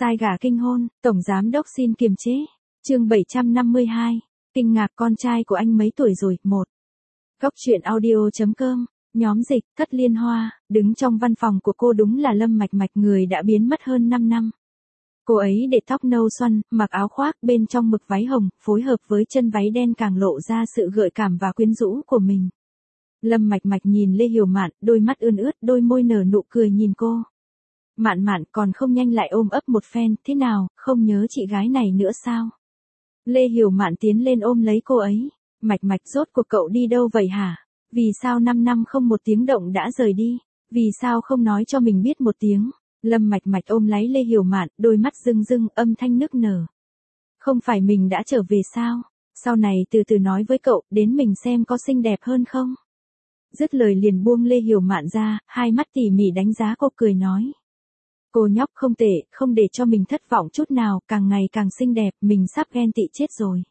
Sai gà kinh hôn, tổng giám đốc xin kiềm chế. Chương 752. Kinh ngạc con trai của anh mấy tuổi rồi? 1. Góc truyện audio.com. Nhóm dịch, Thất Liên Hoa, đứng trong văn phòng của cô đúng là Lâm Mạch Mạch, người đã biến mất hơn 5 năm. Cô ấy để tóc nâu xoăn, mặc áo khoác bên trong mực váy hồng, phối hợp với chân váy đen càng lộ ra sự gợi cảm và quyến rũ của mình. Lâm Mạch Mạch nhìn Lê Hiểu Mạn, đôi mắt ươn ướt, đôi môi nở nụ cười nhìn cô. Mạn Mạn còn không nhanh lại ôm ấp một phen, thế nào, không nhớ chị gái này nữa sao? Lê Hiểu Mạn tiến lên ôm lấy cô ấy. Mạch Mạch, rốt cuộc cậu đi đâu vậy hả? Vì sao 5 năm không một tiếng động đã rời đi? Vì sao không nói cho mình biết một tiếng? Lâm Mạch Mạch ôm lấy Lê Hiểu Mạn, đôi mắt rưng rưng, âm thanh nức nở. Không phải mình đã trở về sao? Sau này từ từ nói với cậu, đến mình xem có xinh đẹp hơn không? Dứt lời liền buông Lê Hiểu Mạn ra, hai mắt tỉ mỉ đánh giá cô, cười nói. Cô nhóc không tệ, không để cho mình thất vọng chút nào, càng ngày càng xinh đẹp, mình sắp ghen tị chết rồi.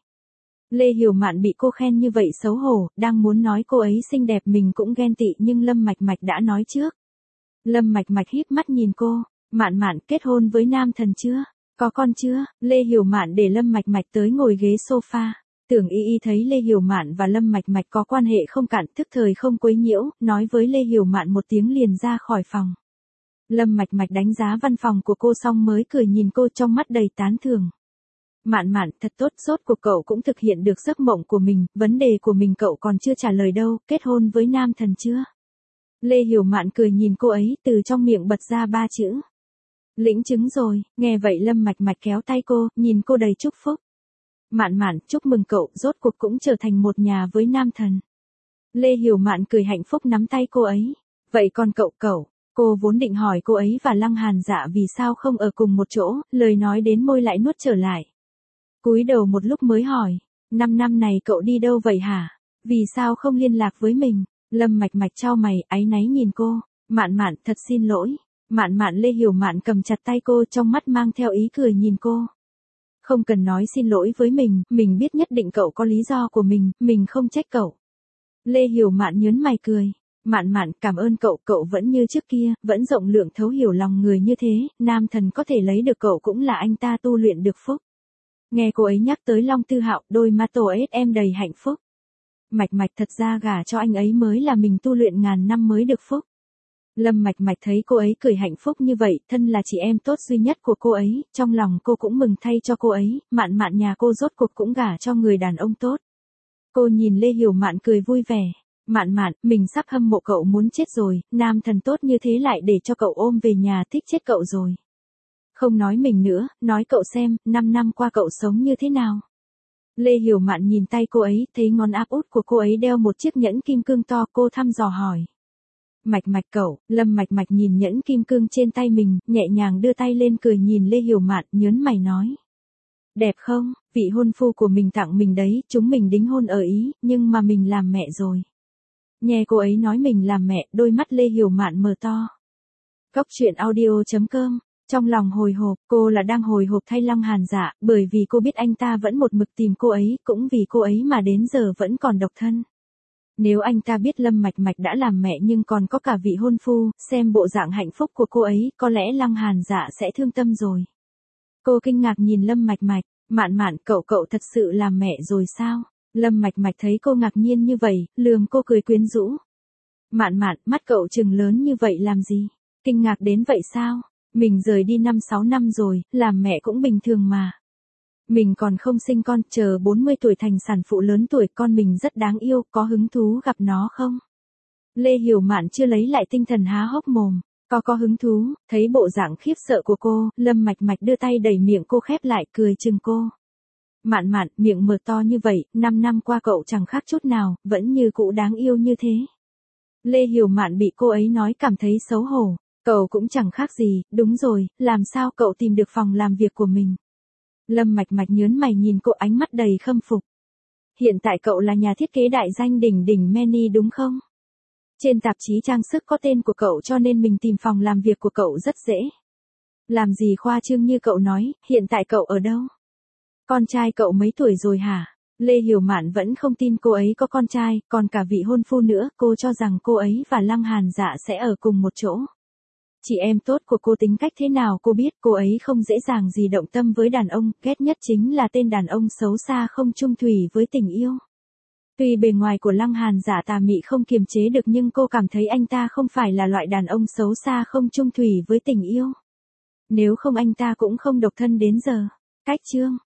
Lê Hiểu Mạn bị cô khen như vậy xấu hổ, đang muốn nói cô ấy xinh đẹp mình cũng ghen tị nhưng Lâm Mạch Mạch đã nói trước. Lâm Mạch Mạch híp mắt nhìn cô, Mạn Mạn kết hôn với nam thần chưa? Có con chưa? Lê Hiểu Mạn để Lâm Mạch Mạch tới ngồi ghế sofa. Tưởng Y Y thấy Lê Hiểu Mạn và Lâm Mạch Mạch có quan hệ không cạn, thức thời không quấy nhiễu, nói với Lê Hiểu Mạn một tiếng liền ra khỏi phòng. Lâm Mạch Mạch đánh giá văn phòng của cô xong mới cười nhìn cô, trong mắt đầy tán thưởng. Mạn Mạn, thật tốt, rốt cuộc cậu cũng thực hiện được giấc mộng của mình, vấn đề của mình cậu còn chưa trả lời đâu, kết hôn với nam thần chưa? Lê Hiểu Mạn cười nhìn cô ấy, từ trong miệng bật ra 3 chữ. Lĩnh chứng rồi. Nghe vậy Lâm Mạch Mạch kéo tay cô, nhìn cô đầy chúc phúc. Mạn Mạn, chúc mừng cậu, rốt cuộc cũng trở thành một nhà với nam thần. Lê Hiểu Mạn cười hạnh phúc nắm tay cô ấy. Vậy còn cậu? Cô vốn định hỏi cô ấy và Lăng Hàn Dạ vì sao không ở cùng một chỗ, lời nói đến môi lại nuốt trở lại. Cúi đầu một lúc mới hỏi, 5 năm này cậu đi đâu vậy hả? Vì sao không liên lạc với mình? Lâm Mạch Mạch chau mày, áy náy nhìn cô. Mạn Mạn, thật xin lỗi. Mạn Mạn. Lê Hiểu Mạn cầm chặt tay cô, trong mắt mang theo ý cười nhìn cô. Không cần nói xin lỗi với mình biết nhất định cậu có lý do của mình không trách cậu. Lê Hiểu Mạn nhớn mày cười. Mạn Mạn, cảm ơn cậu vẫn như trước kia, vẫn rộng lượng thấu hiểu lòng người như thế, nam thần có thể lấy được cậu cũng là anh ta tu luyện được phúc. Nghe cô ấy nhắc tới Long Tư Hạo, đôi mắt tổ em đầy hạnh phúc. Mạch Mạch, thật ra gả cho anh ấy mới là mình tu luyện ngàn năm mới được phúc. Lâm Mạch Mạch thấy cô ấy cười hạnh phúc như vậy, thân là chị em tốt duy nhất của cô ấy, trong lòng cô cũng mừng thay cho cô ấy, Mạn Mạn nhà cô rốt cuộc cũng gả cho người đàn ông tốt. Cô nhìn Lê Hiểu Mạn cười vui vẻ. Mạn Mạn, mình sắp hâm mộ cậu muốn chết rồi, nam thần tốt như thế lại để cho cậu ôm về nhà, thích chết cậu rồi. Không nói mình nữa, nói cậu xem, 5 năm qua cậu sống như thế nào? Lê Hiểu Mạn nhìn tay cô ấy, thấy ngón áp út của cô ấy đeo một chiếc nhẫn kim cương to, cô thăm dò hỏi. Mạch Mạch cậu, Lâm Mạch Mạch nhìn nhẫn kim cương trên tay mình, nhẹ nhàng đưa tay lên cười nhìn Lê Hiểu Mạn, nhớn mày nói. Đẹp không, vị hôn phu của mình tặng mình đấy, chúng mình đính hôn ở Ý, nhưng mà mình làm mẹ rồi. Nghe cô ấy nói mình làm mẹ, đôi mắt Lê Hiểu Mạn mở to. Góc truyện audio.com. Trong lòng hồi hộp, cô là đang hồi hộp thay Lăng Hàn Dạ, bởi vì cô biết anh ta vẫn một mực tìm cô ấy, cũng vì cô ấy mà đến giờ vẫn còn độc thân. Nếu anh ta biết Lâm Mạch Mạch đã làm mẹ nhưng còn có cả vị hôn phu, xem bộ dạng hạnh phúc của cô ấy, có lẽ Lăng Hàn Dạ sẽ thương tâm rồi. Cô kinh ngạc nhìn Lâm Mạch Mạch, Mạn Mạn, cậu thật sự làm mẹ rồi sao? Lâm Mạch Mạch thấy cô ngạc nhiên như vậy, lườm cô cười quyến rũ. Mạn Mạn, mắt cậu trừng lớn như vậy làm gì? Kinh ngạc đến vậy sao? Mình rời đi 5-6 năm rồi, làm mẹ cũng bình thường mà. Mình còn không sinh con, chờ 40 tuổi thành sản phụ lớn tuổi, con mình rất đáng yêu, có hứng thú gặp nó không? Lê Hiểu Mạn chưa lấy lại tinh thần há hốc mồm. Có hứng thú, thấy bộ dạng khiếp sợ của cô, Lâm Mạch Mạch đưa tay đẩy miệng cô khép lại, cười chừng cô. Mạn Mạn, miệng mở to như vậy, 5 năm qua cậu chẳng khác chút nào, vẫn như cũ đáng yêu như thế. Lê Hiểu Mạn bị cô ấy nói cảm thấy xấu hổ. Cậu cũng chẳng khác gì, đúng rồi, làm sao cậu tìm được phòng làm việc của mình? Lâm Mạch Mạch nhớn mày nhìn cô, ánh mắt đầy khâm phục. Hiện tại cậu là nhà thiết kế đại danh đỉnh đỉnh Manny đúng không? Trên tạp chí trang sức có tên của cậu cho nên mình tìm phòng làm việc của cậu rất dễ. Làm gì khoa trương như cậu nói, hiện tại cậu ở đâu? Con trai cậu mấy tuổi rồi hả? Lê Hiểu Mạn vẫn không tin cô ấy có con trai, còn cả vị hôn phu nữa, cô cho rằng cô ấy và Lăng Hàn Dạ sẽ ở cùng một chỗ. Chị em tốt của cô tính cách thế nào cô biết, cô ấy không dễ dàng gì động tâm với đàn ông, ghét nhất chính là tên đàn ông xấu xa không chung thủy với tình yêu. Tuy bề ngoài của Lăng Hàn giả tà mị không kiềm chế được nhưng cô cảm thấy anh ta không phải là loại đàn ông xấu xa không chung thủy với tình yêu. Nếu không anh ta cũng không độc thân đến giờ. Cách chương